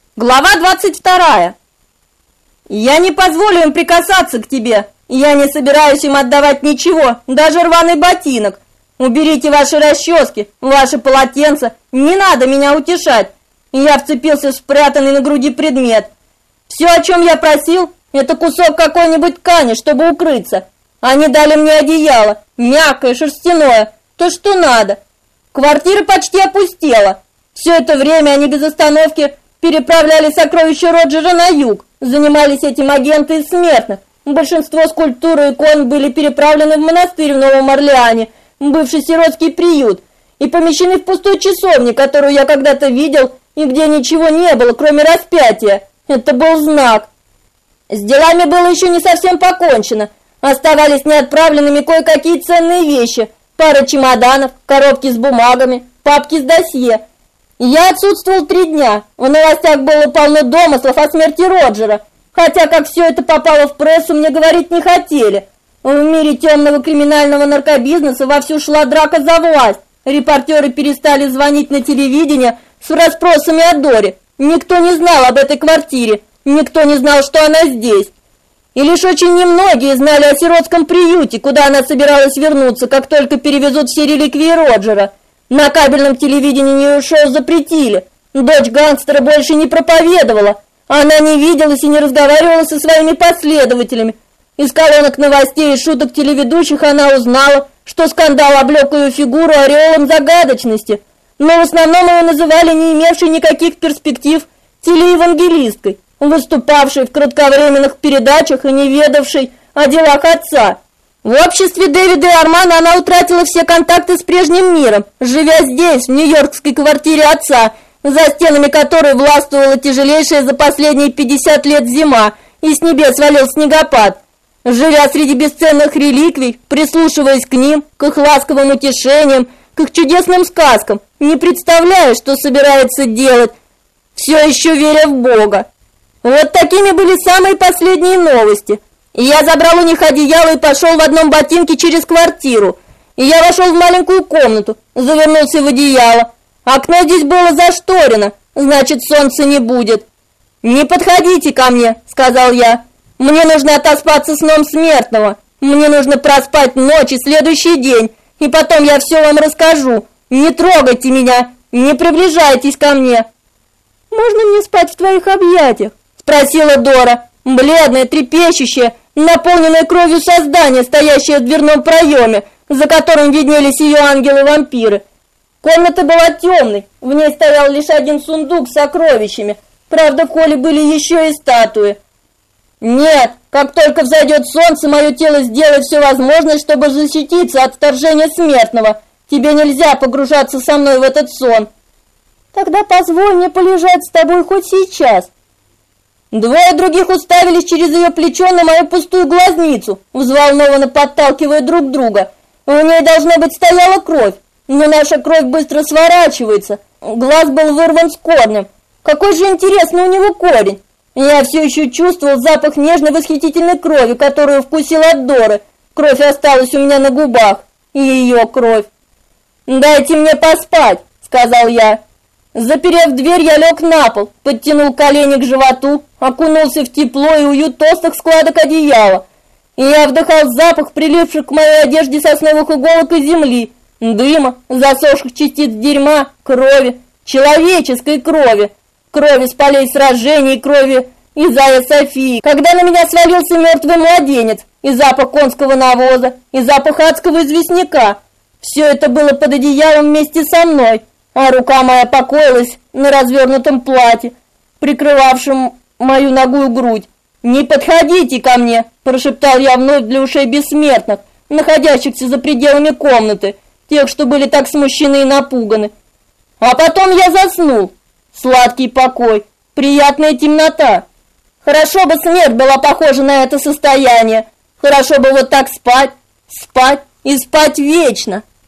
Глава 22. Я не позволю им прикасаться к тебе. Я не собираюсь им отдавать ничего, даже рваный ботинок. Уберите ваши расчески, ваши полотенца. Не надо меня утешать. Я вцепился в спрятанный на груди предмет. Все, о чем я просил, это кусок какой-нибудь ткани, чтобы укрыться. Они дали мне одеяло, мягкое, шерстяное, то, что надо. Квартира почти опустела. Все это время они без остановки переправляли сокровища Роджера на юг. Занимались этим агенты из смертных. Большинство скульптур и икон были переправлены в монастырь в Новом Орлеане, бывший сиротский приют, и помещены в пустую часовню, которую я когда-то видел, и где ничего не было, кроме распятия. Это был знак. С делами было еще не совсем покончено. Оставались неотправленными кое-какие ценные вещи. Пара чемоданов, коробки с бумагами, папки с досье. Я отсутствовал 3 дня. В новостях было полно домыслов о смерти Роджера. Хотя, как все это попало в прессу, мне говорить не хотели. В мире темного криминального наркобизнеса вовсю шла драка за власть. Репортеры перестали звонить на телевидение с расспросами о Доре. Никто не знал об этой квартире. Никто не знал, что она здесь. И лишь очень немногие знали о сиротском приюте, куда она собиралась вернуться, как только перевезут все реликвии Роджера. На кабельном телевидении ее шоу запретили. Дочь гангстера больше не проповедовала. Она не виделась и не разговаривала со своими последователями. Из колонок новостей и шуток телеведущих она узнала, что скандал облек ее фигуру ореолом загадочности. Но в основном ее называли не имевшей никаких перспектив телеевангелисткой, выступавшей в кратковременных передачах и не ведавшей о делах отца. В обществе Дэвида и Армана она утратила все контакты с прежним миром, живя здесь, в нью-йоркской квартире отца, за стенами которой властвовала тяжелейшая за последние 50 лет зима, и с небес валил снегопад. Живя среди бесценных реликвий, прислушиваясь к ним, к их ласковым утешениям, к их чудесным сказкам, не представляя, что собирается делать, все еще веря в Бога. Вот такими были самые последние новости. И я забрал у них одеяло и пошел в одном ботинке через квартиру. И я вошел в маленькую комнату, завернулся в одеяло. Окно здесь было зашторено, значит, солнца не будет. «Не подходите ко мне», — сказал я. «Мне нужно отоспаться сном смертного. Мне нужно проспать ночь и следующий день, и потом я все вам расскажу. Не трогайте меня, не приближайтесь ко мне». «Можно мне спать в твоих объятиях?» — спросила Дора, бледная, трепещущая, наполненное кровью создание, стоящее в дверном проеме, за которым виднелись ее ангелы-вампиры. Комната была темной, в ней стоял лишь один сундук с сокровищами, правда, в холле были еще и статуи. «Нет, как только взойдет солнце, мое тело сделает все возможное, чтобы защититься от вторжения смертного. Тебе нельзя погружаться со мной в этот сон». «Тогда позволь мне полежать с тобой хоть сейчас». 2 других уставились через ее плечо на мою пустую глазницу, взволнованно подталкивая друг друга. У ней, должно быть, стояла кровь, но наша кровь быстро сворачивается. Глаз был вырван с корнем. Какой же интересный у него корень. Я все еще чувствовал запах нежной восхитительной крови, которую вкусил от Доры. Кровь осталась у меня на губах. И ее кровь. «Дайте мне поспать», — сказал я. Заперев дверь, я лег на пол, подтянул колени к животу, окунулся в тепло и уют толстых складок одеяла. И я вдыхал запах, прилипших к моей одежде сосновых иголок и земли, дыма, засохших частиц дерьма, крови, человеческой крови, крови с полей сражений, крови Изая Софии, когда на меня свалился мертвый младенец, и запах конского навоза, и запах адского известняка. Все это было под одеялом вместе со мной. А рука моя покоилась на развернутом платье, прикрывавшем мою нагую грудь. «Не подходите ко мне!» – прошептал я вновь для ушей бессмертных, находящихся за пределами комнаты, тех, что были так смущены и напуганы. А потом я заснул. Сладкий покой, приятная темнота. Хорошо бы смерть была похожа на это состояние. Хорошо бы вот так спать, спать и спать вечно.